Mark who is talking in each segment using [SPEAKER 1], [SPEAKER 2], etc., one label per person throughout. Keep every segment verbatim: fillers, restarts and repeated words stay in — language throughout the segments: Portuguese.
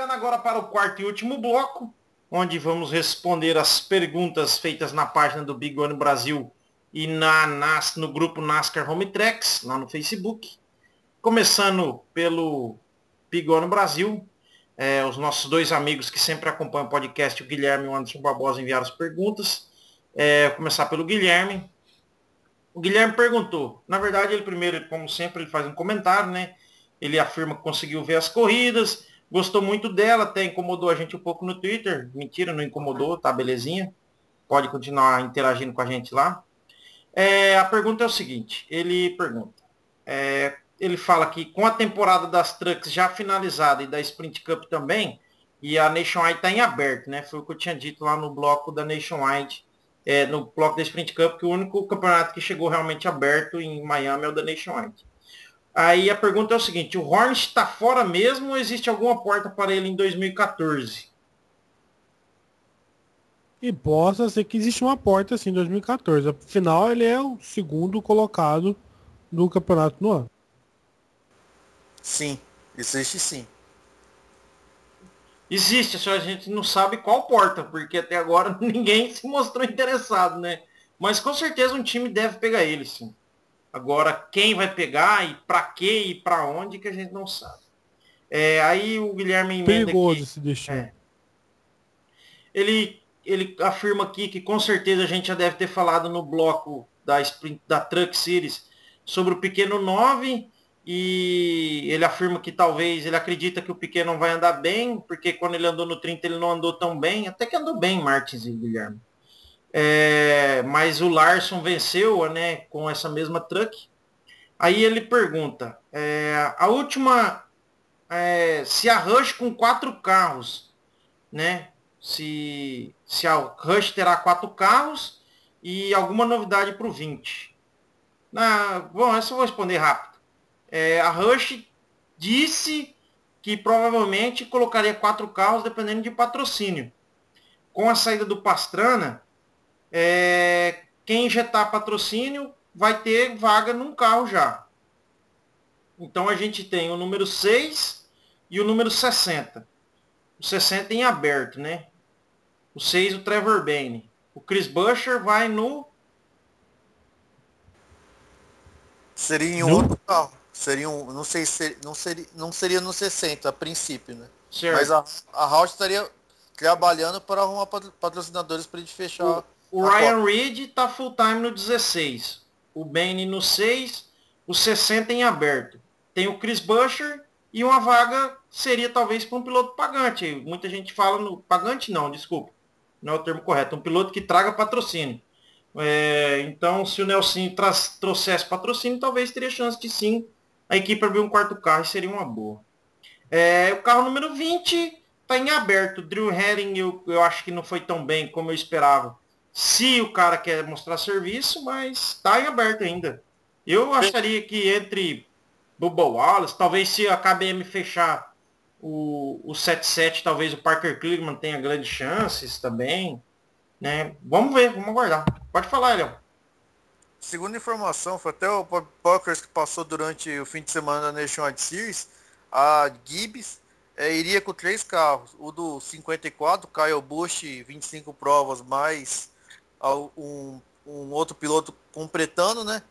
[SPEAKER 1] chegando agora para o quarto e último bloco, onde vamos responder as perguntas feitas na página do Big One Brasil e na, nas, no grupo NASCAR Home Tracks, lá no Facebook. Começando pelo Big One Brasil, é, os nossos dois amigos que sempre acompanham o podcast, o Guilherme e o Anderson Barbosa, enviaram as perguntas. É, vou começar pelo Guilherme. O Guilherme perguntou, na verdade ele primeiro, como sempre, ele faz um comentário, né? Ele afirma que conseguiu ver as corridas, gostou muito dela, até incomodou a gente um pouco no Twitter. Mentira, não incomodou, tá belezinha. Pode continuar interagindo com a gente lá. É, a pergunta é o seguinte, ele pergunta, é, ele fala que com a temporada das Trucks já finalizada e da Sprint Cup também, e a Nationwide está em aberto, né? Foi o que eu tinha dito lá no bloco da Nationwide, é, no bloco da Sprint Cup, que o único campeonato que chegou realmente aberto em Miami é o da Nationwide. Aí a pergunta é o seguinte, o Hornet está fora mesmo ou existe alguma porta para ele em dois mil e quatorze?
[SPEAKER 2] E possa ser que existe uma porta assim em dois mil e quatorze. Afinal, ele é o segundo colocado do campeonato no ano.
[SPEAKER 3] Sim, existe sim.
[SPEAKER 1] Existe, só a gente não sabe qual porta, porque até agora ninguém se mostrou interessado, né? Mas com certeza um time deve pegar ele, sim. Agora, quem vai pegar e para quê e para onde que a gente não sabe. É, aí o Guilherme emenda
[SPEAKER 2] Perigoso
[SPEAKER 1] aqui.
[SPEAKER 2] esse destino.
[SPEAKER 1] É, ele, ele afirma aqui que com certeza a gente já deve ter falado no bloco da, Sprint, da Truck Series sobre o pequeno nove e ele afirma que talvez, ele acredita que o pequeno não vai andar bem, porque quando ele andou no trinta ele não andou tão bem, até que andou bem Martins e Guilherme. É, mas o Larson venceu, né, com essa mesma Truck. Aí ele pergunta, é, a última, é, se a Rush com quatro carros, né, se, se a Rush terá quatro carros e alguma novidade para o vinte. Na, bom, essa eu vou responder rápido. É, a Rush disse que provavelmente colocaria quatro carros dependendo de patrocínio. Com a saída do Pastrana, é, quem injetar patrocínio vai ter vaga num carro já. Então a gente tem o número seis e o número sessenta. O sessenta em aberto, né? O seis, o Trevor Bayne. O Chris Buescher vai no...
[SPEAKER 3] Seria em
[SPEAKER 2] No?
[SPEAKER 3] outro carro. Seria um, não sei se não seria, não seria no sessenta a princípio, né?
[SPEAKER 1] Certo.
[SPEAKER 3] Mas a, a Roush estaria trabalhando para arrumar patrocinadores para a gente fechar.
[SPEAKER 1] O, o Ryan Reed tá full time no dezesseis. O Bayne no seis. O sessenta em aberto. Tem o Chris Buescher e uma vaga seria talvez para um piloto pagante. Muita gente fala no... Pagante não, desculpa. Não é o termo correto. Um piloto que traga patrocínio. É, então, se o Nelson trouxesse patrocínio, talvez teria chance de sim a equipe abrir um quarto carro e seria uma boa. É, o carro número vinte está em aberto. Drew Herring eu, eu acho que não foi tão bem como eu esperava. Se o cara quer mostrar serviço, mas está em aberto ainda. Eu acharia que entre Bubba Wallace, talvez se a K B M fechar o, o setenta e sete, talvez o Parker Kligerman tenha grandes chances também. Né? Vamos ver, vamos aguardar. Pode falar, Léo.
[SPEAKER 3] Segundo informação, foi até o Bob Pockrass que passou durante o fim de semana da Nationwide Series, a Gibbs é, iria com três carros. O do cinquenta e quatro, Kyle Busch, vinte e cinco provas, mais um, um outro piloto completando, né?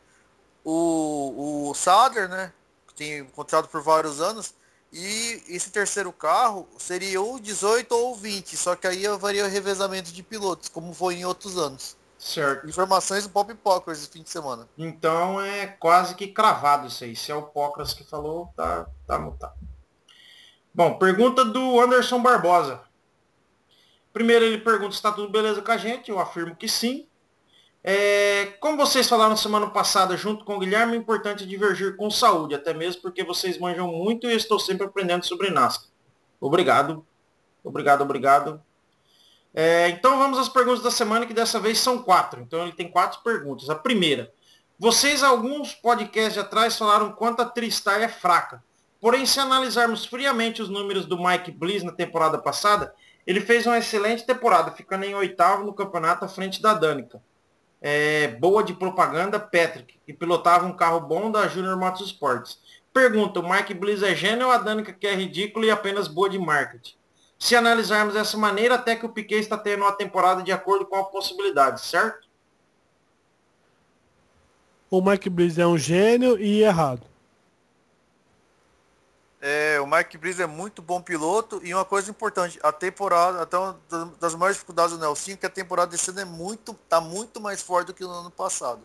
[SPEAKER 3] O, o Sadler, né? Que tem contrato por vários anos. E esse terceiro carro seria ou dezoito ou vinte, só que aí haveria o revezamento de pilotos, como foi em outros anos.
[SPEAKER 1] Certo.
[SPEAKER 3] Informações do Bob Pockrass esse fim de semana.
[SPEAKER 1] Então é quase que cravado isso aí. Se é o Pockrass que falou, tá, tá anotado. Bom, pergunta do Anderson Barbosa. Primeiro ele pergunta se está tudo beleza com a gente. Eu afirmo que sim. É, como vocês falaram semana passada junto com o Guilherme, é importante divergir com saúde, até mesmo porque vocês manjam muito e eu estou sempre aprendendo sobre NASCAR. Obrigado. Obrigado, obrigado. É, então vamos às perguntas da semana, que dessa vez são quatro. Então ele tem quatro perguntas. A primeira. Vocês, alguns podcasts atrás, falaram quanto a Tristar é fraca. Porém, se analisarmos friamente os números do Mike Bliss na temporada passada, ele fez uma excelente temporada, ficando em oitavo no campeonato à frente da Danica. É, boa de propaganda, Patrick, que pilotava um carro bom da Junior Motorsports. Pergunta, o Mike Bliss é gênio ou a Danica que é ridícula e apenas boa de marketing? se analisarmos dessa maneira, até que o Piquet está tendo uma temporada de acordo com a possibilidade, certo?
[SPEAKER 2] O Mike Bliss é um gênio e errado.
[SPEAKER 3] É, o Mike Bliss é muito bom piloto e uma coisa importante, a temporada, até uma das maiores dificuldades do Nelson, que a temporada desse ano é muito, tá muito mais forte do que no ano passado.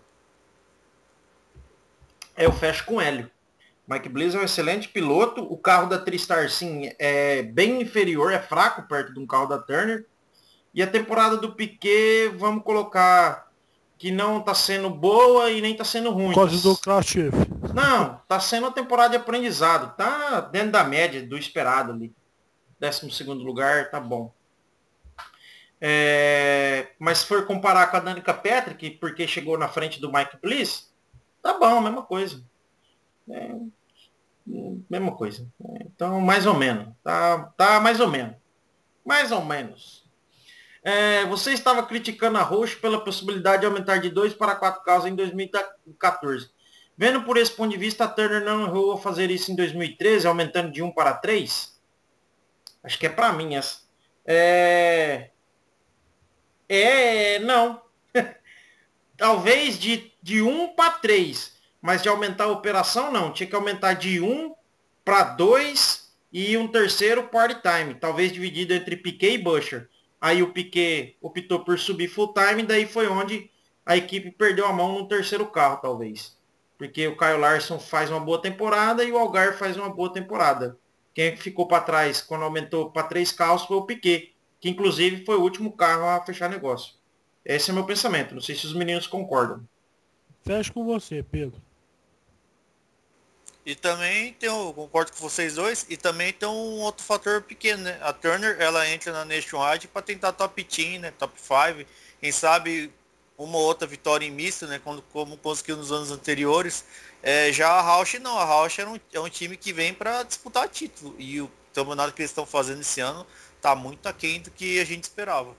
[SPEAKER 1] É, eu fecho com o Hélio. Mike Bliss é um excelente piloto. O carro da Tristar, sim, é bem inferior, é fraco perto de um carro da Turner. E a temporada do Piquet, vamos colocar que não está sendo boa e nem está sendo ruim.
[SPEAKER 2] Por causa do Crash Shift.
[SPEAKER 1] Não, está sendo uma temporada de aprendizado. Tá dentro da média do esperado ali. décimo segundo lugar, tá bom. É, mas se for comparar com a Danica Patrick, porque chegou na frente do Mike Bliss, tá bom, mesma coisa. É, mesma coisa. Então, mais ou menos. Tá, tá mais ou menos. Mais ou menos. É, você estava criticando a Roche pela possibilidade de aumentar de dois para quatro carros em dois mil e quatorze. Vendo por esse ponto de vista, a Turner não errou a fazer isso em dois mil e treze, aumentando de um para três? Acho que é para mim essa. É... É, não. Talvez de, de um para três, mas de aumentar a operação, não. Tinha que aumentar de um para dois e um terceiro part-time. Talvez dividido entre Piquet e Buescher. Aí o Piquet optou por subir full-time, daí foi onde a equipe perdeu a mão no terceiro carro, talvez. Porque o Kyle Larson faz uma boa temporada e o Algar faz uma boa temporada. Quem ficou para trás quando aumentou para três carros foi o Piquet, que inclusive foi o último carro a fechar negócio. Esse é meu pensamento. Não sei se os meninos concordam.
[SPEAKER 2] Fecho com você, Pedro.
[SPEAKER 3] E também tem, eu concordo com vocês dois, e também tem um outro fator pequeno, né? A Turner, ela entra na Nationwide para tentar top dez, né? Top cinco, quem sabe uma ou outra vitória em misto, né? Como, como conseguiu nos anos anteriores. É, já a Roush não, a Roush é um, é um time que vem para disputar título, e o campeonato que eles estão fazendo esse ano tá muito aquém do que a gente esperava.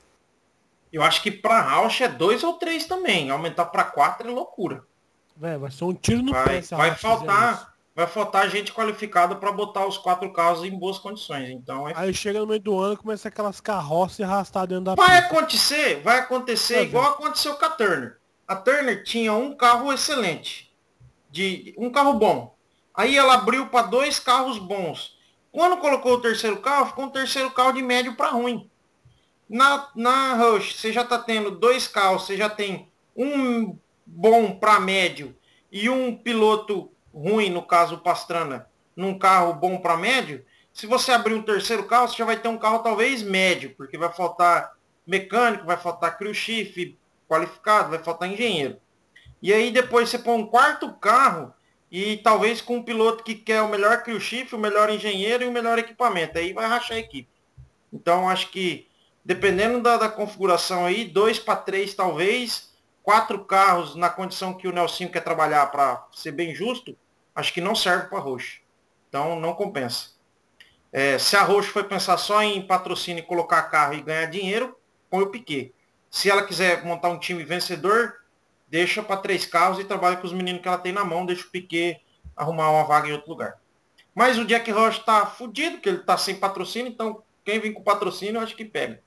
[SPEAKER 1] Eu acho que para Roush é dois ou três também. Aumentar para quatro é loucura.
[SPEAKER 2] Véio, vai ser um tiro no
[SPEAKER 1] vai,
[SPEAKER 2] pé se a
[SPEAKER 1] vai
[SPEAKER 2] Roush fizer isso.
[SPEAKER 1] faltar, vai faltar gente qualificada para botar os quatro carros em boas condições. Então é...
[SPEAKER 2] Aí chega no meio do ano e começa aquelas carroças e arrastar dentro da
[SPEAKER 1] Vai
[SPEAKER 2] pista.
[SPEAKER 1] acontecer, vai acontecer
[SPEAKER 2] Vai
[SPEAKER 1] igual
[SPEAKER 2] ver.
[SPEAKER 1] aconteceu com a Turner. A Turner tinha um carro excelente, de um carro bom. Aí ela abriu para dois carros bons. Quando colocou o terceiro carro, ficou um terceiro carro de médio para ruim. Na, na Rush, você já está tendo dois carros, você já tem um bom para médio e um piloto ruim, no caso o Pastrana, num carro bom para médio. Se você abrir um terceiro carro, você já vai ter um carro talvez médio, porque vai faltar mecânico, vai faltar crew chief qualificado, vai faltar engenheiro. E aí depois você põe um quarto carro e talvez com um piloto que quer o melhor crew chief, o melhor engenheiro e o melhor equipamento. Aí vai rachar a equipe. Então acho que dependendo da, da configuração aí, dois para três talvez, quatro carros na condição que o Nelsinho quer trabalhar, para ser bem justo, acho que não serve para a Roche. Então não compensa. É, se a Roche foi pensar só em patrocínio e colocar carro e ganhar dinheiro, põe o Piquet. Se ela quiser montar um time vencedor, deixa para três carros e trabalha com os meninos que ela tem na mão, deixa o Piquet arrumar uma vaga em outro lugar. Mas o Jack Roche está fudido, porque ele está sem patrocínio, então quem vem com patrocínio eu acho que pega.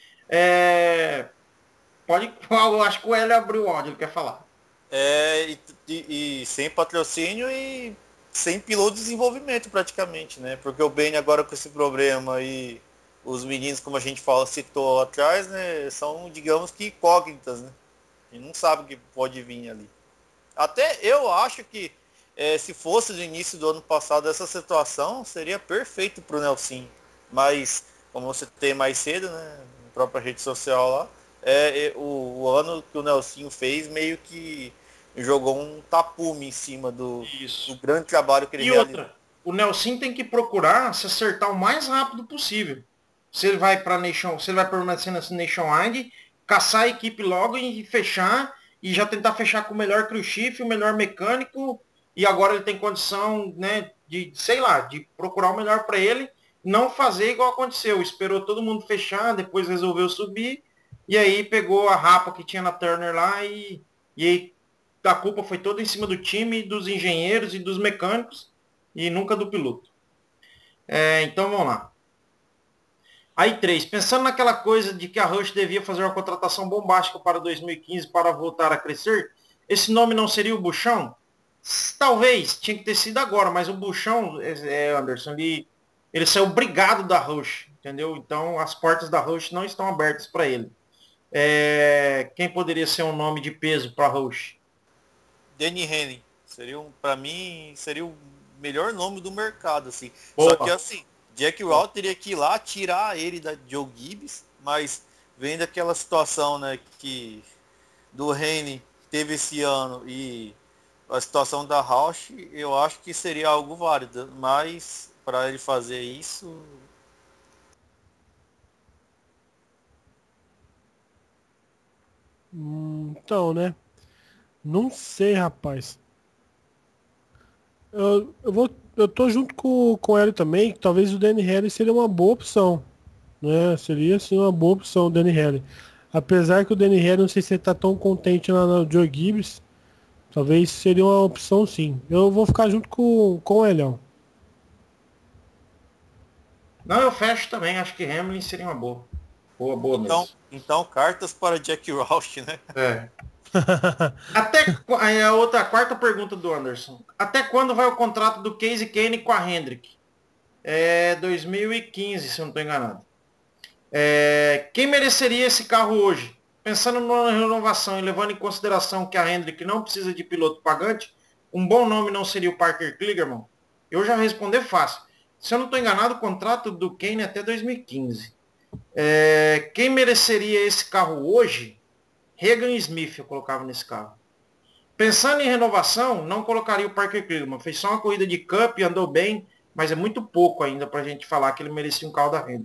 [SPEAKER 1] É... Pode. Eu acho que o Hélio abriu o áudio, ele quer falar.
[SPEAKER 3] É, e, e, e sem patrocínio e sem piloto de desenvolvimento praticamente, né? Porque o Beni agora com esse problema e os meninos, como a gente fala, citou atrás, né? São, digamos que incógnitas, né? A gente não sabe o que pode vir ali. Até eu acho que é, se fosse no início do ano passado essa situação, seria perfeito para o Nelson. Mas, como você tem mais cedo, né? Na própria rede social lá, é, é o, o ano que o Nelson fez meio que jogou um tapume em cima do, do grande trabalho que ele
[SPEAKER 1] e
[SPEAKER 3] realizou.
[SPEAKER 1] outra, o Nelson tem que procurar se acertar o mais rápido possível. Se ele vai para Nation, se ele vai permanecer nessa Nationwide, caçar a equipe logo e fechar, e já tentar fechar com o melhor crew chief, o melhor mecânico, e agora ele tem condição, né, de, sei lá, de procurar o melhor para ele, não fazer igual aconteceu, esperou todo mundo fechar, depois resolveu subir, e aí pegou a rapa que tinha na Turner lá, e, e aí a culpa foi toda em cima do time, dos engenheiros e dos mecânicos, e nunca do piloto. É, então vamos lá. Aí três, pensando naquela coisa de que a Rush devia fazer uma contratação bombástica para dois mil e quinze para voltar a crescer, esse nome não seria o Buchão? Talvez, tinha que ter sido agora, mas o Buchão, é, é, Anderson, ele, ele saiu obrigado da Rush, entendeu? Então as portas da Rush não estão abertas para ele. É, quem poderia ser um nome de peso para a Rush?
[SPEAKER 3] Danny Henning. Seria um, para mim, seria o melhor nome do mercado, assim.
[SPEAKER 1] Boa.
[SPEAKER 3] Só que assim, Jack Rawls teria que ir lá tirar ele da Joe Gibbs, mas vendo aquela situação, né, que do Henning teve esse ano e a situação da Rausch, eu acho que seria algo válido, mas para ele fazer isso...
[SPEAKER 2] Hum, então, né? Não sei, rapaz. Eu, eu, vou, eu tô junto com, com ele também, que talvez o Danny Harris seria uma boa opção. Né? Seria sim uma boa opção o Danny Harris. Apesar que o Danny Harris, não sei se ele tá tão contente lá no Joe Gibbs, talvez seria uma opção sim. Eu vou ficar junto com, com o Elhão.
[SPEAKER 1] Não, eu fecho também, acho que Hamlin seria uma boa. Boa, boa
[SPEAKER 3] então,
[SPEAKER 1] mesmo.
[SPEAKER 3] Então, cartas para Jack Roush, né?
[SPEAKER 1] É. Até aí a outra, a quarta pergunta do Anderson. Até quando vai o contrato do Casey Kane com a Hendrick? É dois mil e quinze, se eu não estou enganado. É, quem mereceria esse carro hoje? Pensando na renovação e levando em consideração que a Hendrick não precisa de piloto pagante, um bom nome não seria o Parker Kligerman? Eu já responder fácil. Se eu não estou enganado, o contrato do Kane é até dois mil e quinze. É, quem mereceria esse carro hoje? Regan Smith eu colocava nesse carro. Pensando em renovação, não colocaria o Parker Kligerman. Fez só uma corrida de Cup, andou bem, mas é muito pouco ainda para a gente falar que ele merecia um carro da Hendrick.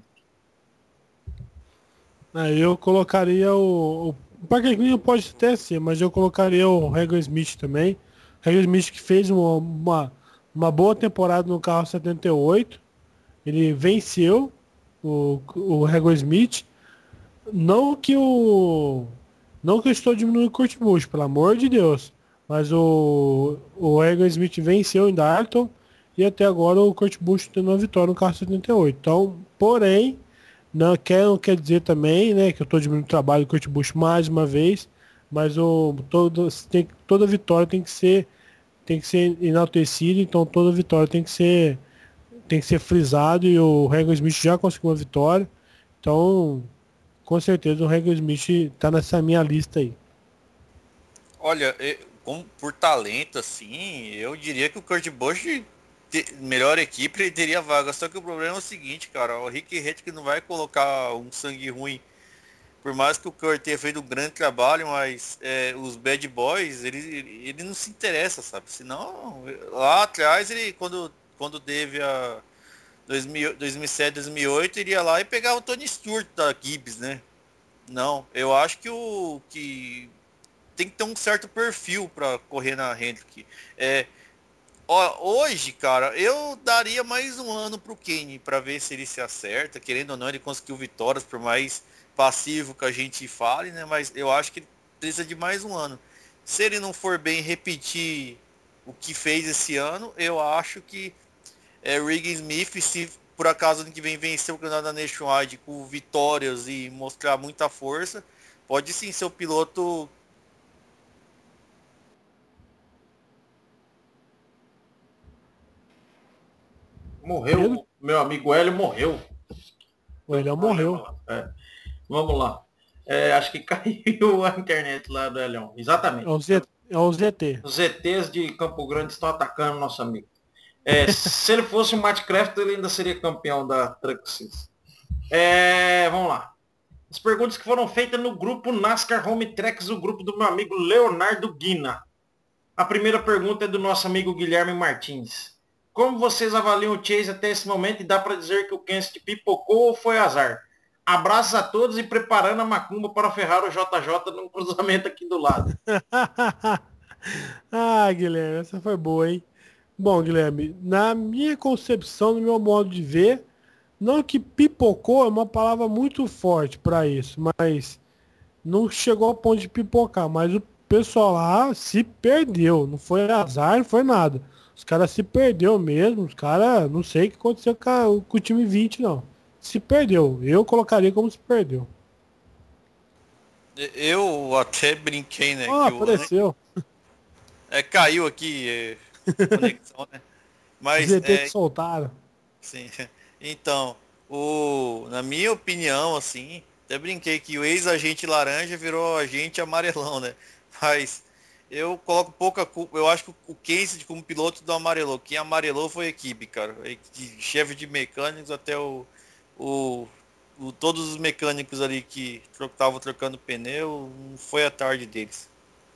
[SPEAKER 2] Aí eu colocaria o. O Parker Kligerman pode até ser, mas eu colocaria o Regan Smith também. Regan Smith que fez uma, uma, uma boa temporada no carro setenta e oito. Ele venceu o, o Regan Smith. Não que o. Não que eu estou diminuindo o Kurt Busch, pelo amor de Deus. Mas o, o Regan Smith venceu em Darton. E até agora o Kurt Busch tendo uma vitória no carro setenta e oito. Então, porém. Não quer, não quer dizer também, né, que eu estou diminuindo o trabalho do Kurt Busch mais uma vez, mas o, todo, tem, toda vitória tem que ser tem que ser enaltecida, então toda vitória tem que ser tem que ser frisado e o Regan Smith já conseguiu uma vitória, então com certeza o Regan Smith está nessa minha lista aí.
[SPEAKER 3] Olha, eu, como por talento assim, eu diria que o Kurt Busch melhor equipe ele teria vaga, só que o problema é o seguinte, cara, o Rick Hettick não vai colocar um sangue ruim, por mais que o Kurt tenha feito um grande trabalho, mas é, os bad boys, ele, ele não se interessa, sabe, senão lá atrás ele, quando, quando teve a dois mil, dois mil e sete, dois mil e oito, iria lá e pegava o Tony Stewart da Gibbs, né, não, eu acho que o que tem que ter um certo perfil para correr na Hendrick, é, ó, hoje, cara, eu daria mais um ano pro Kane para ver se ele se acerta. Querendo ou não, ele conseguiu vitórias, por mais passivo que a gente fale, né? Mas eu acho que ele precisa de mais um ano. Se ele não for bem repetir o que fez esse ano, eu acho que é, Regan Smith, se por acaso ano que vem vencer o campeonato da Nationwide com vitórias e mostrar muita força, pode sim ser o piloto.
[SPEAKER 1] Morreu, Pedro? Meu amigo Hélio morreu.
[SPEAKER 2] O Hélio morreu.
[SPEAKER 1] É. Vamos lá. É, acho que caiu a internet lá do Hélio. Exatamente.
[SPEAKER 2] É o, Z, é o Z T.
[SPEAKER 1] Os Z Ts de Campo Grande estão atacando nosso amigo. É, se ele fosse o Matt Craft, ele ainda seria campeão da Truck Series. É, vamos lá. As perguntas que foram feitas no grupo NASCAR Home Tracks, o grupo do meu amigo Leonardo Guina. A primeira pergunta é do nosso amigo Guilherme Martins. Como vocês avaliam o Chase até esse momento e dá para dizer que o Kenseth pipocou ou foi azar? Abraços a todos e preparando a macumba para ferrar o J J num cruzamento aqui do lado.
[SPEAKER 2] Ah, Guilherme, essa foi boa, hein? Bom, Guilherme, na minha concepção, no meu modo de ver, não que pipocou é uma palavra muito forte para isso, mas não chegou ao ponto de pipocar, mas o pessoal lá se perdeu, não foi azar, não foi nada. Os caras se perdeu mesmo, os caras, não sei o que aconteceu com, a, com o time vinte, não. se perdeu. Eu colocaria como se perdeu.
[SPEAKER 3] Eu até brinquei, né?
[SPEAKER 2] Ah,
[SPEAKER 3] que o
[SPEAKER 2] apareceu.
[SPEAKER 3] É, caiu aqui é, conexão, né?
[SPEAKER 2] Os
[SPEAKER 3] Mas
[SPEAKER 2] E T
[SPEAKER 3] é,
[SPEAKER 2] que soltaram.
[SPEAKER 3] sim. Então, o, na minha opinião, assim, até brinquei que o ex-agente laranja virou agente amarelão, né? Mas eu coloco pouca culpa. Eu acho que o Casey como piloto do amarelou. Quem amarelou foi a equipe, cara. De chefe de mecânicos até o, o, o- todos os mecânicos ali que estavam trocando pneu, não foi a tarde deles.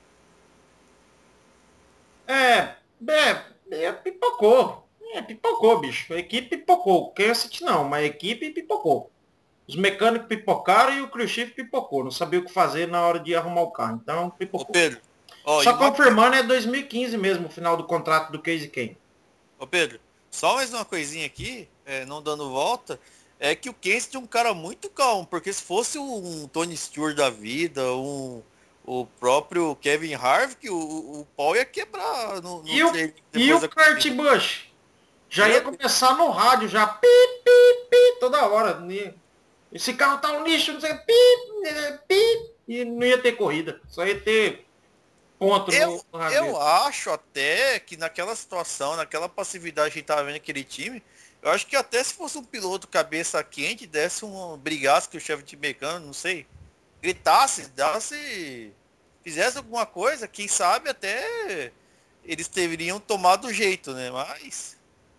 [SPEAKER 1] É, é, é, pipocou. É, pipocou, bicho. A equipe pipocou. O Kansas não, mas a equipe pipocou. Os mecânicos pipocaram e o crew chief pipocou. Não sabia o que fazer na hora de arrumar o carro. Então,
[SPEAKER 3] Ô
[SPEAKER 1] pipocou.
[SPEAKER 3] Pedro, ó, e
[SPEAKER 1] Só
[SPEAKER 3] uma coisa.
[SPEAKER 1] confirmando, é dois mil e quinze mesmo, o final do contrato do Casey Kane.
[SPEAKER 3] Ô Pedro, só mais uma coisinha aqui, é, não dando volta, é que o Kenseth é um cara muito calmo, porque se fosse um Tony Stewart da vida, um, o próprio Kevin Harvick, o, o, o pau ia quebrar no, no
[SPEAKER 1] E o,
[SPEAKER 3] treino
[SPEAKER 1] e
[SPEAKER 3] depois
[SPEAKER 1] o
[SPEAKER 3] da
[SPEAKER 1] Kurt
[SPEAKER 3] corrida.
[SPEAKER 1] Busch? Já ia
[SPEAKER 3] Meu Deus,
[SPEAKER 1] começar no rádio, já pi, pi, pi, toda hora. Esse carro tá um lixo, não sei, pi, pi, e não ia ter corrida. Só ia ter ponto no,
[SPEAKER 3] eu,
[SPEAKER 1] no
[SPEAKER 3] eu
[SPEAKER 1] rabisco.
[SPEAKER 3] acho até que naquela situação, naquela passividade que a gente tava vendo aquele time, eu acho que até se fosse um piloto cabeça quente, desse um brigasse com o chefe de mecânico, não sei, gritasse, dasse, fizesse alguma coisa, quem sabe até eles teriam tomado o jeito, né? Mas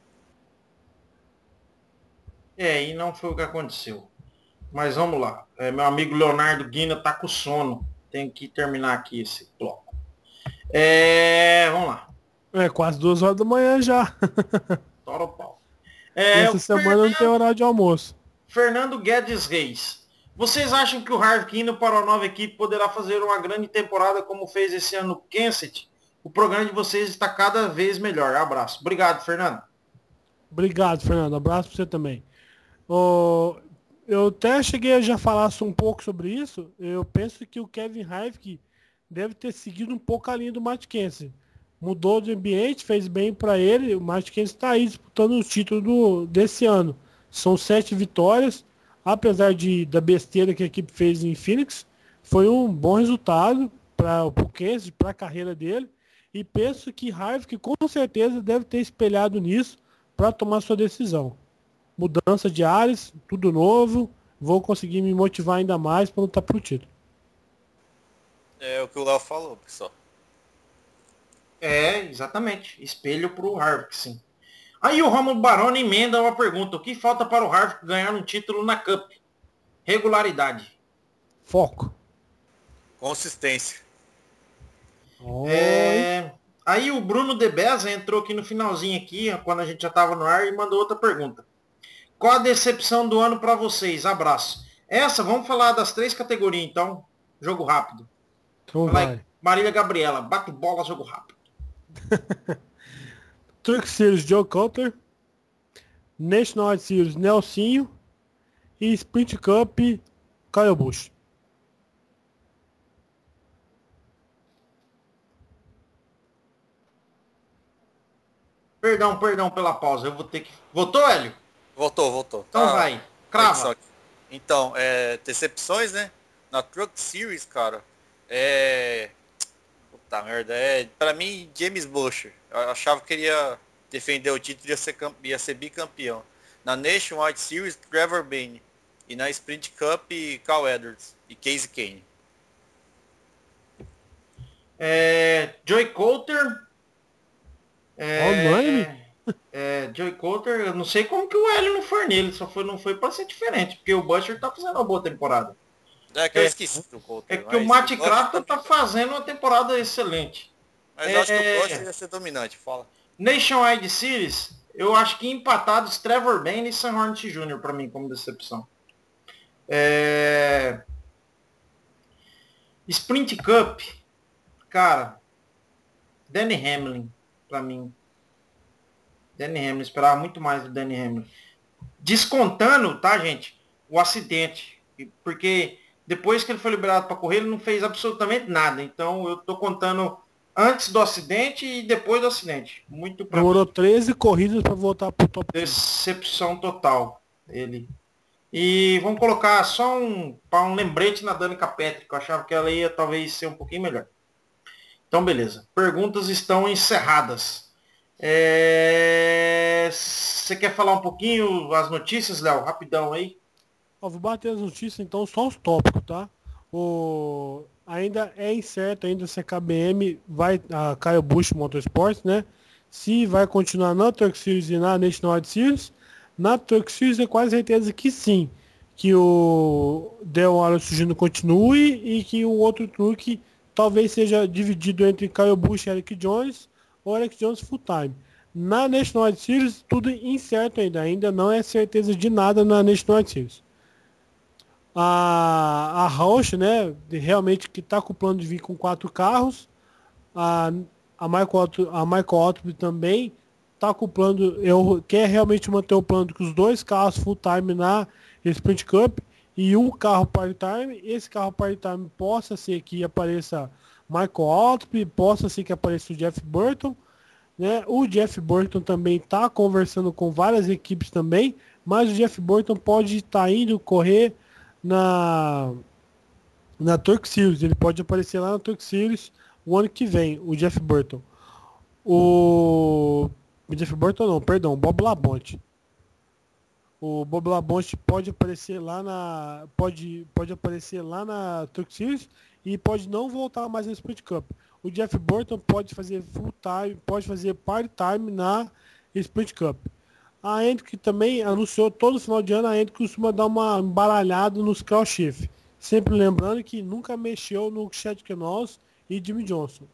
[SPEAKER 1] É, e não foi o que aconteceu. Mas vamos lá. É, meu amigo Leonardo Guina tá com sono. Tem que terminar aqui esse bloco. É, vamos lá.
[SPEAKER 2] É quase duas horas da manhã já.
[SPEAKER 1] Tora o pau.
[SPEAKER 2] E
[SPEAKER 1] É, o
[SPEAKER 2] essa semana não tem
[SPEAKER 1] Fernando,
[SPEAKER 2] horário de almoço.
[SPEAKER 1] Fernando Guedes Reis. Vocês acham que o Harvick indo para a nova equipe poderá fazer uma grande temporada como fez esse ano o Kenseth? O programa de vocês está cada vez melhor. Abraço. Obrigado, Fernando.
[SPEAKER 2] Obrigado, Fernando. Abraço pra você também. Ô, eu até cheguei a já falar um pouco sobre isso. Eu penso que o Kevin Harvick deve ter seguido um pouco a linha do Matt Kenseth. Mudou de ambiente, fez bem para ele. O Matt Kenseth está aí disputando o título do, desse ano. São sete vitórias. Apesar de, da besteira que a equipe fez em Phoenix, foi um bom resultado para o Kenseth, para a carreira dele. E penso que Harvick com certeza deve ter espelhado nisso para tomar sua decisão. Mudança de ares, tudo novo. Vou conseguir me motivar ainda mais para lutar pro título.
[SPEAKER 3] é o que o Léo falou, pessoal.
[SPEAKER 1] É, exatamente. Espelho para o Harvick, sim. Aí o Romulo Baroni emenda uma pergunta. O que falta para o Harvick ganhar um título na Cup? Regularidade.
[SPEAKER 2] Foco.
[SPEAKER 3] Consistência.
[SPEAKER 2] Oi.
[SPEAKER 1] É... Aí o Bruno Debeza entrou aqui no finalzinho aqui, quando a gente já estava no ar, e mandou outra pergunta. Qual a decepção do ano para vocês? Abraço. Essa, vamos falar das três categorias, então. Jogo rápido.
[SPEAKER 2] Então
[SPEAKER 1] Fala aí,
[SPEAKER 2] vai.
[SPEAKER 1] Marília Gabriela, bate bola, jogo rápido.
[SPEAKER 2] Truck Series Joe Coulter. National Series Nelsinho. E Sprint Cup Kyle Busch.
[SPEAKER 1] Perdão, perdão pela pausa. Eu vou ter que. Votou, Hélio?
[SPEAKER 3] Voltou, voltou.
[SPEAKER 1] Então
[SPEAKER 3] Tá.
[SPEAKER 1] vai.
[SPEAKER 3] Conexão
[SPEAKER 1] Crava.
[SPEAKER 3] aqui. Então, é, decepções, né? Na Truck Series, cara, é... Puta merda, é... Pra mim, James Boucher. Eu achava que ele ia defender o título e ia ser, campe... ia ser bicampeão. Na Nationwide Series, Trevor Bayne. E na Sprint Cup, Cal Edwards e Casey Kane.
[SPEAKER 1] É... Joey Coulter.
[SPEAKER 2] Ó, unânime?
[SPEAKER 1] É... é... Joey Coulter, eu não sei como que o Hélio não foi nele. Só foi, não foi para ser diferente. Porque o Butcher tá fazendo uma boa temporada.
[SPEAKER 3] É que eu
[SPEAKER 1] É,
[SPEAKER 3] esqueci do Coulter.
[SPEAKER 1] É que o
[SPEAKER 3] mas
[SPEAKER 1] Matt
[SPEAKER 3] Buescher
[SPEAKER 1] Crafton tá
[SPEAKER 3] também-
[SPEAKER 1] fazendo uma temporada excelente.
[SPEAKER 3] Mas
[SPEAKER 1] É,
[SPEAKER 3] eu acho que o Buescher ia ser dominante, fala.
[SPEAKER 1] Nationwide Series, eu acho que empatados Trevor Bayne e Sam Hornet Júnior para mim como decepção. É... Sprint Cup, cara, Danny Hamlin para mim. Danny Hamlin, esperava muito mais do Danny Hamlin. Descontando, tá, gente, o acidente, porque depois que ele foi liberado para correr, ele não fez absolutamente nada. Então eu tô contando antes do acidente e depois do acidente. Muito pra
[SPEAKER 2] Demorou treze corridas para voltar pro top cinco.
[SPEAKER 1] decepção total. Ele. E vamos colocar só um, para um lembrete na Danica Patrick, eu achava que ela ia talvez ser um pouquinho melhor. Então, beleza. Perguntas estão encerradas. É... Você quer falar um pouquinho as notícias, Léo? Rapidão aí.
[SPEAKER 2] Ó, vou bater as notícias, então, só os tópicos, tá? O... Ainda é incerto ainda se a K B M vai, a Kyle Busch Motorsports, né? Se vai continuar na Truck Series e na Nationwide Series. Na Truck Series é quase certeza que sim. Que o Dale Allison Júnior continue e que o outro truque talvez seja dividido entre Kyle Busch e Eric Jones ou Eric Jones full time. Na Nationwide Series, tudo incerto ainda. Ainda não é certeza de nada na Nationwide Series. A, a Roush, né, realmente que está com o plano de vir com quatro carros. A, a Michael, a Michael Otto também está com o plano, eu, quer realmente manter o plano com os dois carros full time na Sprint Cup e um carro part-time. Esse carro part-time possa ser que apareça Michael Otto, possa ser que apareça o Jeff Burton. Né? O Jeff Burton também está conversando com várias equipes também, mas o Jeff Burton pode estar tá indo correr na na Turk Series, ele pode aparecer lá na Turk Series o ano que vem, o Jeff Burton. O, o Jeff Burton não, perdão, o Bob Labonte. O Bob Labonte pode aparecer lá na pode pode aparecer lá na Turk Series e pode não voltar mais na Sprint Cup. O Jeff Burton pode fazer full time, pode fazer part time na Sprint Cup. A Hendrick também anunciou todo final de ano, a Hendrick costuma dar uma embaralhada nos cross shift. Sempre lembrando que nunca mexeu no Chad Knowles e Jimmy Johnson.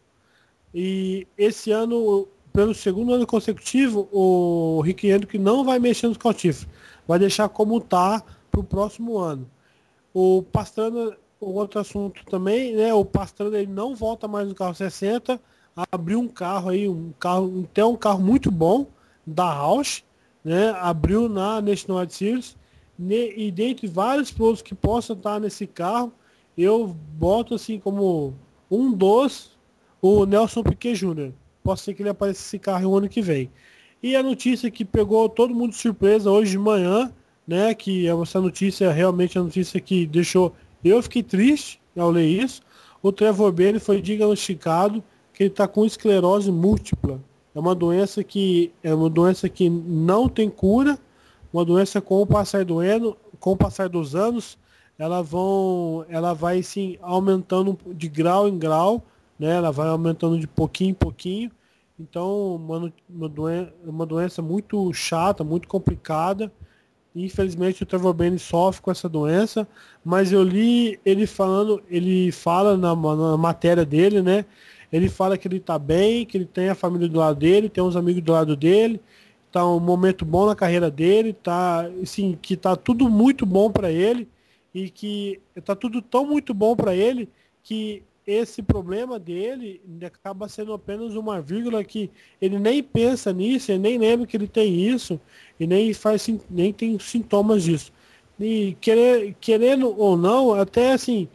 [SPEAKER 2] E esse ano, pelo segundo ano consecutivo, o Rick Hendrick não vai mexer nos cross shift. Vai deixar como está para o próximo ano. O Pastrana, o outro assunto também, né? O Pastrana ele não volta mais no carro sessenta. Abriu um carro aí, um carro, até um carro muito bom da Roush. Né, abriu na Nationwide Series ne, e dentre vários pilotos que possam estar nesse carro, eu boto assim como um dos o Nelson Piquet Júnior Pode ser que ele apareça esse carro o ano que vem. E a notícia que pegou todo mundo de surpresa hoje de manhã, né, que essa notícia realmente é a notícia que deixou eu fiquei triste ao ler isso. O Trevor Bayliss foi diagnosticado que ele está com esclerose múltipla. É uma doença que é uma doença que não tem cura, uma doença com o passar do ano, com o passar dos anos, ela vão, ela vai sim aumentando de grau em grau, né? Ela vai aumentando de pouquinho em pouquinho. Então, uma, uma, doença, uma doença muito chata, muito complicada. Infelizmente o Trevor Bayliss sofre com essa doença, mas eu li ele falando, ele fala na, na matéria dele, né? Ele fala que ele tá bem, que ele tem a família do lado dele, tem uns amigos do lado dele, tá um momento bom na carreira dele, tá, assim, que tá tudo muito bom para ele e que tá tudo tão muito bom para ele que esse problema dele acaba sendo apenas uma vírgula que ele nem pensa nisso, ele nem lembra que ele tem isso e nem faz nem tem sintomas disso. E querer, querendo ou não, até assim,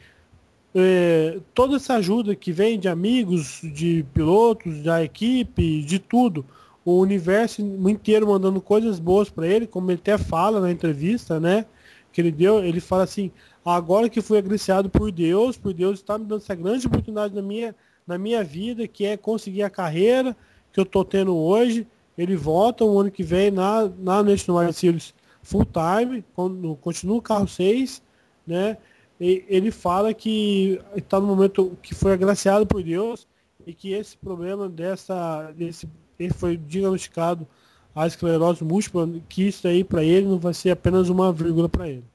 [SPEAKER 2] É, toda essa ajuda que vem de amigos, de pilotos, da equipe, de tudo, o universo inteiro mandando coisas boas para ele, como ele até fala na entrevista, né, que ele deu, ele fala assim, agora que fui agraciado por Deus, por Deus está me dando essa grande oportunidade na minha, na minha vida, que é conseguir a carreira que eu tô tendo hoje, ele volta o ano que vem na, na National Series full time, continua o carro seis, né, ele fala que está no momento que foi agraciado por Deus e que esse problema dessa, desse, ele foi diagnosticado a esclerose múltipla, que isso aí para ele não vai ser apenas uma vírgula para ele.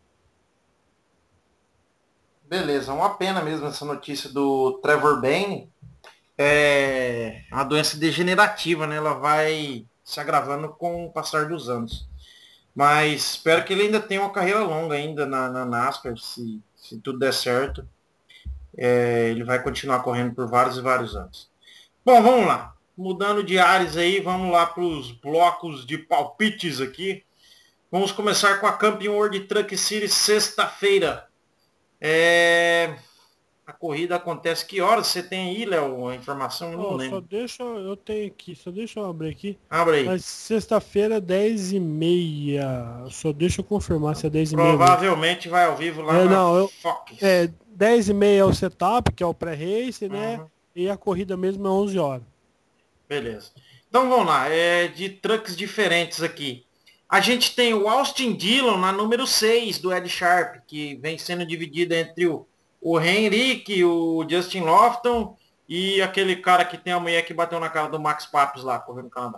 [SPEAKER 1] Beleza, uma pena mesmo essa notícia do Trevor Bayliss. É uma doença degenerativa, né? Ela vai se agravando com o passar dos anos. Mas espero que ele ainda tenha uma carreira longa ainda na, na NASCAR, se, se tudo der certo. É, ele vai continuar correndo por vários e vários anos. Bom, vamos lá. Mudando de áreas aí, vamos lá para os blocos de palpites aqui. Vamos começar com a Camping World Truck Series sexta-feira. É... A corrida acontece que horas? Você tem aí, Léo, a informação? Eu não
[SPEAKER 2] Oh,
[SPEAKER 1] lembro.
[SPEAKER 2] só deixa, eu tenho aqui, só deixa eu abrir aqui.
[SPEAKER 1] Abre aí.
[SPEAKER 2] Mas sexta-feira, dez e meia. Só deixa eu confirmar se é dez e meia.
[SPEAKER 1] Provavelmente vai ao vivo lá
[SPEAKER 2] É,
[SPEAKER 1] na
[SPEAKER 2] não, eu,
[SPEAKER 1] Fox.
[SPEAKER 2] é, dez e meia é o setup, que é o pré-race, né?
[SPEAKER 1] Uhum.
[SPEAKER 2] E a corrida mesmo é onze horas.
[SPEAKER 1] Beleza. Então vamos lá, é de trucks diferentes aqui. A gente tem o Austin Dillon na número seis do Ed Sharp, que vem sendo dividida entre o, o Henrique, o Justin Lofton e aquele cara que tem a mulher que bateu na cara do Max Papes lá, correndo no Canadá.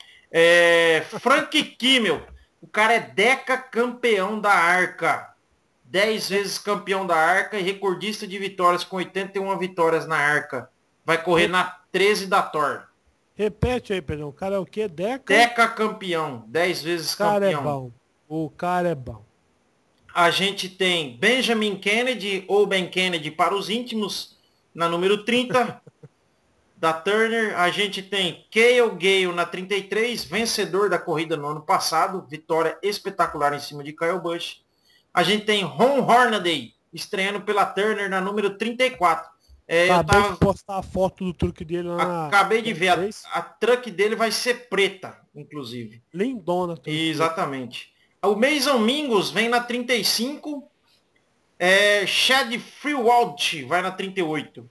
[SPEAKER 1] É, Frank Kimmel, o cara é deca campeão da Arca. dez vezes campeão da Arca e recordista de vitórias com oitenta e uma vitórias na Arca. Vai correr na treze da Thor.
[SPEAKER 2] Repete aí, Pedro. O cara é o quê? Deca?
[SPEAKER 1] Deca campeão, dez vezes
[SPEAKER 2] O cara
[SPEAKER 1] campeão.
[SPEAKER 2] é bom. O cara é bom.
[SPEAKER 1] A gente tem Benjamin Kennedy, ou Ben Kennedy para os íntimos, na número trinta, da Turner. A gente tem Cale Gale na trinta e três, vencedor da corrida no ano passado, vitória espetacular em cima de Kyle Busch. A gente tem Ron Hornaday, estreando pela Turner na número trinta e quatro. É, eu
[SPEAKER 2] Acabei
[SPEAKER 1] tava...
[SPEAKER 2] de postar a foto do truque dele lá na...
[SPEAKER 1] Acabei de ver, a, a truck dele vai ser preta, inclusive.
[SPEAKER 2] Lindona.
[SPEAKER 1] Exatamente. O Mason Mingus vem na trinta e cinco. É, Chad Freewald vai na trinta e oito.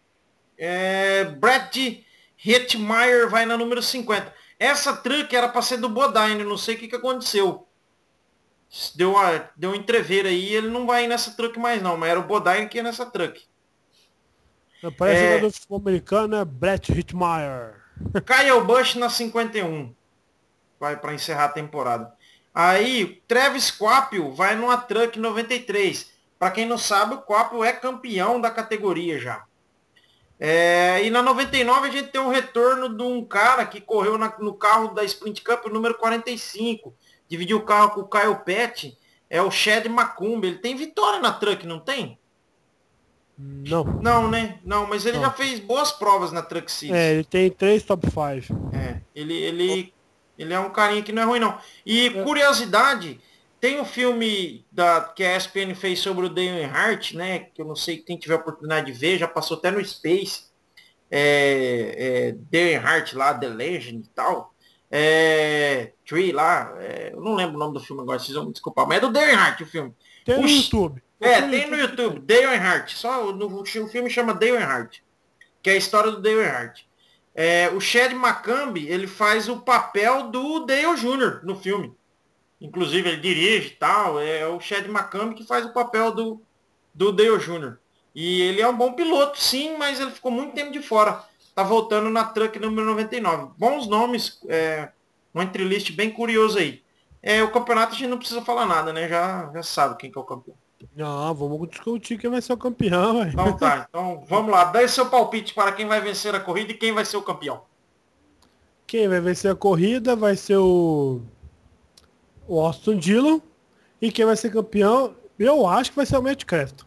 [SPEAKER 1] É, Brett Hetmeyer vai na número cinquenta. Essa truck era para ser do Bodine, não sei o que, que aconteceu. Deu, uma, deu um entrever aí, ele não vai nessa truck mais não, mas era o Bodine que ia nessa truck.
[SPEAKER 2] Parece
[SPEAKER 1] é,
[SPEAKER 2] jogador de futebol americano, é Brett Hetmeyer.
[SPEAKER 1] Kyle Busch na cinquenta e um. Vai para encerrar a temporada. Aí, Travis Quapil vai numa Truck noventa e três. Para quem não sabe, o Quapil é campeão da categoria já. É, e na noventa e nove a gente tem um retorno de um cara que correu na, no carro da Sprint Cup, o número quarenta e cinco. Dividiu o carro com o Kyle Petty. É o Chad Macumba. Ele tem vitória na Truck, não tem?
[SPEAKER 2] Não.
[SPEAKER 1] Não, né? Não, mas ele
[SPEAKER 2] não.
[SPEAKER 1] já fez boas provas na Truck Series.
[SPEAKER 2] É, ele tem três top cinco.
[SPEAKER 1] É, ele... ele Ele é um carinha que não é ruim, não. E, é. curiosidade, tem um filme da, que a E S P N fez sobre o Dale Earnhardt, né? Que eu não sei, quem tiver a oportunidade de ver, já passou até no Space. É, é, Dale Earnhardt lá, The Legend e tal. É, Tree lá, é, eu não lembro o nome do filme agora, vocês vão me desculpar, mas é do Dale Earnhardt o filme.
[SPEAKER 2] Tem
[SPEAKER 1] o,
[SPEAKER 2] no YouTube.
[SPEAKER 1] É, tem, tem no YouTube, Dale Earnhardt. Só no, o filme chama Dale Earnhardt, que é a história do Dale Earnhardt. É, o Chad Macumby, ele faz o papel do Dale Júnior no filme. Inclusive, ele dirige e tal. É o Chad Macumby que faz o papel do, do Dale Júnior E ele é um bom piloto, sim, mas ele ficou muito tempo de fora. Tá voltando na Truck número noventa e nove. Bons nomes, é, um entrelist bem curioso aí. É, o campeonato a gente não precisa falar nada, né? Já, já sabe quem que é o campeão.
[SPEAKER 2] Não, vamos discutir quem vai ser o campeão, véio.
[SPEAKER 1] Então tá, então vamos lá. Dá seu palpite para quem vai vencer a corrida e quem vai ser o campeão.
[SPEAKER 2] Quem vai vencer a corrida vai ser o, o Austin Dillon. E quem vai ser campeão, eu acho que vai ser o Matt Crafton.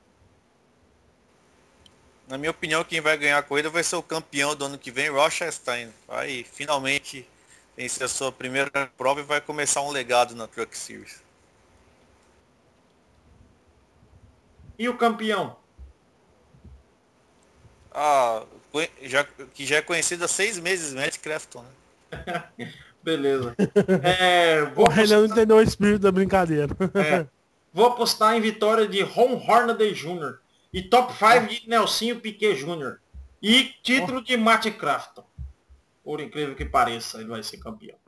[SPEAKER 3] Na minha opinião, quem vai ganhar a corrida vai ser o campeão do ano que vem, Rochestein. Vai finalmente vencer a sua primeira prova e vai começar um legado na Truck Series.
[SPEAKER 1] E o campeão?
[SPEAKER 3] Ah, já, que já é conhecido há seis meses, Matt Crafton, né?
[SPEAKER 1] Beleza. É, vou
[SPEAKER 2] apostar... Ele não entendeu o espírito da brincadeira.
[SPEAKER 1] É, vou apostar em vitória de Ron Hornaday Júnior E top cinco de Nelsinho Piquet Júnior E título oh. de Matt Crafton. Por incrível que pareça, ele vai ser campeão.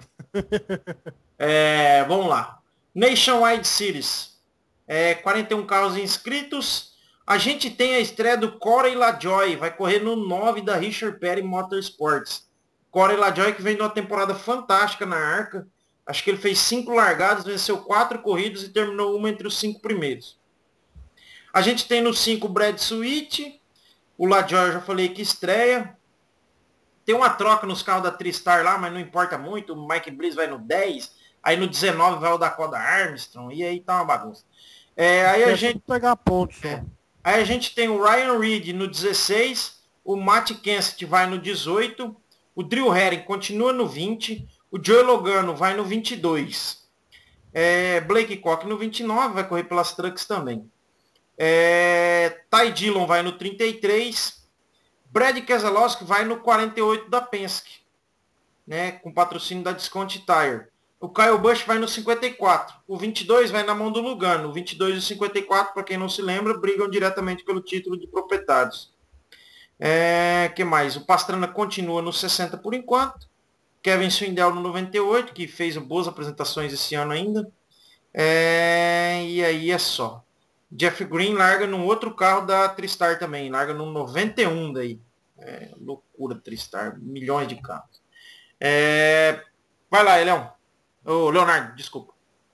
[SPEAKER 1] É, vamos lá. Nationwide Series. É, quarenta e um carros inscritos. A gente tem a estreia do Corey LaJoie. Vai correr no nove da Richard Petty Motorsports. Corey LaJoie que vem de uma temporada fantástica na Arca. Acho que ele fez cinco largadas, venceu quatro corridas e terminou uma entre os cinco primeiros. A gente tem no cinco o Brad Sweet. O LaJoie eu já falei que estreia. Tem uma troca nos carros da Tristar lá, mas não importa muito. O Mike Bliss vai no dez. Aí no dezenove vai o Dakota Armstrong. E aí tá uma bagunça. É, aí a gente
[SPEAKER 2] pegar pontos só.
[SPEAKER 1] É. Aí a gente tem o Ryan Reed no dezesseis, o Matt Kenseth vai no dezoito, o Drew Herring continua no vinte, o Joey Logano vai no vinte e dois, é, Blake Koch no vinte e nove, vai correr pelas trucks também. É, Ty Dillon vai no trinta e três. Brad Keselowski vai no quarenta e oito da Penske, né, com patrocínio da Discount Tire. O Kyle Busch vai no cinquenta e quatro. O vinte e dois vai na mão do Lugano. O vinte e dois e o cinquenta e quatro, para quem não se lembra, brigam diretamente pelo título de proprietários. É, que mais? O Pastrana continua no sessenta por enquanto. Kevin Swindell no noventa e oito, que fez boas apresentações esse ano ainda. É, e aí é só. Jeff Green larga num outro carro da Tristar também. Larga no noventa e um daí. É, loucura Tristar. Milhões de carros. É, vai lá, Leão. Ô, Leonardo, desculpa.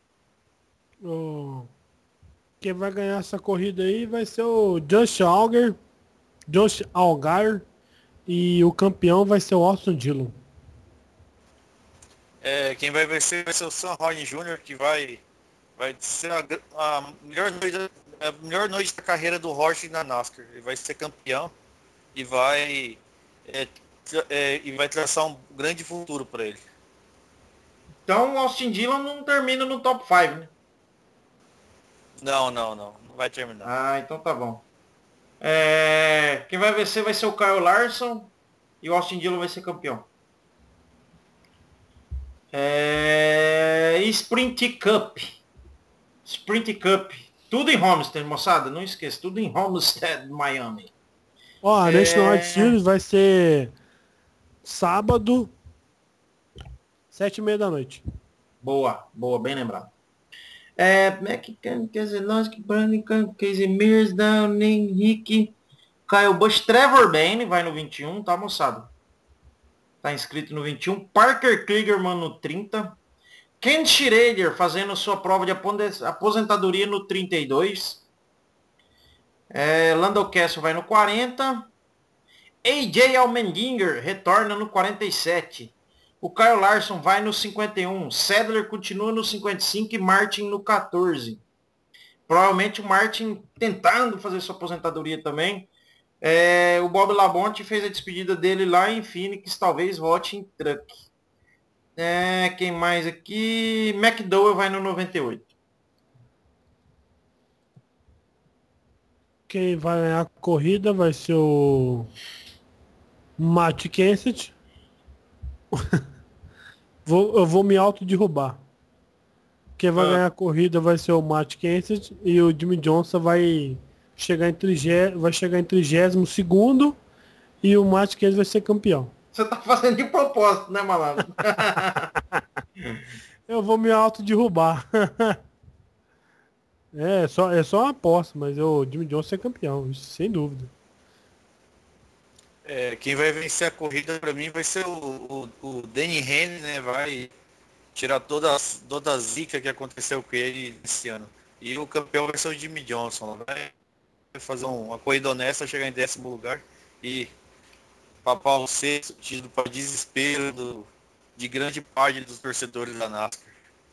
[SPEAKER 2] O... Quem vai ganhar essa corrida aí vai ser o Josh Allgaier. Josh Allgaier. E o campeão vai ser o Austin Dillon.
[SPEAKER 3] É, quem vai vencer vai ser o Sam Horn Júnior, que vai, vai ser a, a, melhor noite, a melhor noite da carreira do Horst na NASCAR. Ele vai ser campeão e vai, é, é, e vai traçar um grande futuro para ele.
[SPEAKER 1] Então o Austin Dillon não termina no top cinco, né?
[SPEAKER 3] Não, não, não. Não vai terminar.
[SPEAKER 1] Ah, então tá bom. É, quem vai vencer vai ser o Kyle Larson e o Austin Dillon vai ser campeão. É, Sprint Cup. Sprint Cup. Tudo em Homestead, moçada. Não esqueça. Tudo em Homestead, Miami.
[SPEAKER 2] Ó, a
[SPEAKER 1] É...
[SPEAKER 2] National Art Series vai ser sábado, sete e meia da noite.
[SPEAKER 1] Boa, boa, bem lembrado. É, Mexican, Keselowski, Brannigan, Casey Mears, Downing, Henrique, Kyle Busch, Trevor Bayne vai no vinte e um, tá, moçada? Tá inscrito no vinte e um. Parker Kligerman no trinta. Ken Schrader fazendo sua prova de aposentadoria no trinta e dois. É, Lando Kessel vai no quarenta. A J Allmendinger retorna no quarenta e sete. O Kyle Larson vai no cinquenta e um. Sadler continua no cinquenta e cinco e Martin no quatorze. Provavelmente o Martin tentando fazer sua aposentadoria também. É, o Bob Labonte fez a despedida dele lá em Phoenix, talvez volte em truck. É, quem mais aqui? McDowell vai no noventa e oito.
[SPEAKER 2] Quem vai ganhar a corrida vai ser o Matt Kenseth. vou, eu vou me autoderrubar. Quem vai ah. ganhar a corrida vai ser o Matt Kenseth e o Jimmy Johnson vai chegar em trigésimo, vai chegar em trigésimo segundo e o Matt Kenseth vai ser campeão.
[SPEAKER 1] Você tá fazendo de propósito, né, malandro?
[SPEAKER 2] Eu vou me autoderrubar. É só, é só uma aposta, mas o Jimmy Johnson é campeão, isso, sem dúvida.
[SPEAKER 3] É, quem vai vencer a corrida para mim vai ser o, o, o Danny Henry, né? Vai tirar toda, toda a zica que aconteceu com ele esse ano. E o campeão vai ser o Jimmy Johnson. Vai fazer uma corrida honesta, chegar em décimo lugar e papar o sexto título para desespero do, de grande parte dos torcedores da NASCAR.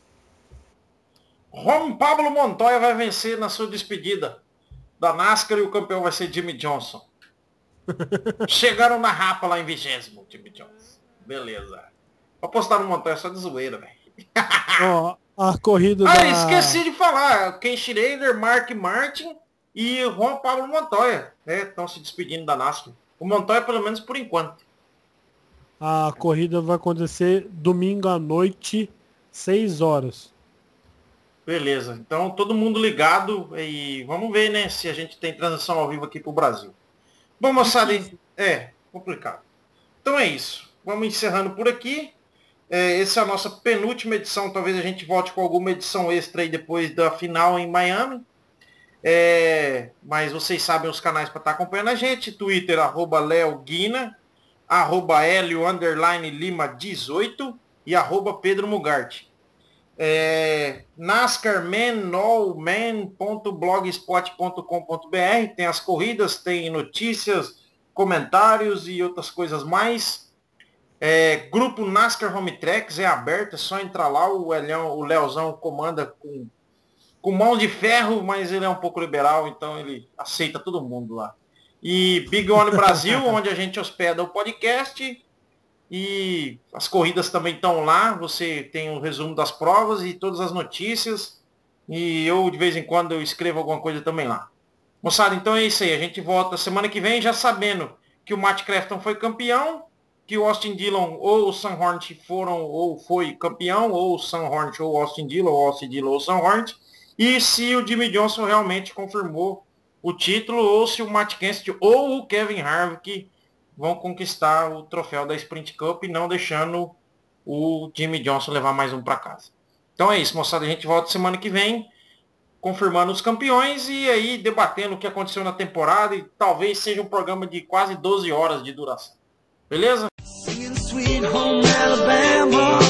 [SPEAKER 1] Juan Pablo Montoya vai vencer na sua despedida da NASCAR e o campeão vai ser Jimmy Johnson. Chegaram na rapa lá em vigésimo, Jimmy Johnson. Beleza. Vou apostar no Montoya só de zoeira, velho.
[SPEAKER 2] Ó, a corrida
[SPEAKER 1] ah,
[SPEAKER 2] da...
[SPEAKER 1] esqueci de falar. Ken Schrader, Mark Martin e Juan Pablo Montoya, né? Estão se despedindo da NASCAR. O Montoya, pelo menos por enquanto.
[SPEAKER 2] A corrida vai acontecer domingo à noite, seis horas.
[SPEAKER 1] Beleza. Então, todo mundo ligado e vamos ver, né, se a gente tem transição ao vivo aqui pro Brasil. Bom, moçada, é complicado. Então é isso. Vamos encerrando por aqui. É, essa é a nossa penúltima edição. Talvez a gente volte com alguma edição extra aí depois da final em Miami. É, mas vocês sabem os canais para estar acompanhando a gente. Twitter, arroba Leo Guina, arroba Hélio, underline Lima dezoito e arroba Pedro Mugarte. É, NASCARman ponto blogspot ponto com ponto br. Tem as corridas, tem notícias, comentários e outras coisas mais. É, grupo NASCAR Home Tracks é aberto, é só entrar lá. O Elião, o Leozão comanda com, com mão de ferro, mas ele é um pouco liberal, então ele aceita todo mundo lá. E Big One Brasil, onde a gente hospeda o podcast. E as corridas também estão lá, você tem o um resumo das provas e todas as notícias. E eu, de vez em quando, eu escrevo alguma coisa também lá. Moçada, então é isso aí. A gente volta semana que vem já sabendo que o Matt Crafton foi campeão, que o Austin Dillon ou o Sam Hornet foram ou foi campeão, ou o Sam Hornet ou o Austin Dillon, ou o Austin Dillon ou o Sam Hornet, e se o Jimmy Johnson realmente confirmou o título, ou se o Matt Kenseth ou o Kevin Harvick vão conquistar o troféu da Sprint Cup, não deixando o Jimmy Johnson levar mais um para casa. Então é isso, moçada. A gente volta semana que vem, confirmando os campeões e aí debatendo o que aconteceu na temporada, e talvez seja um programa de quase doze horas de duração. Beleza? Sweet home Alabama.